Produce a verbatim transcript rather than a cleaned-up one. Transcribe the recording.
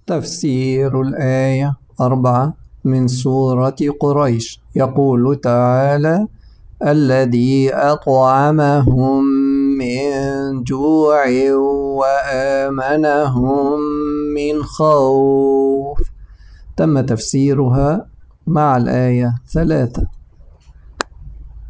تفسير الآية أربعة من سورة قريش. يقول تعالى: الذي أطعمهم من جوع وآمنهم من خوف. تم تفسيرها مع الآية ثلاثة.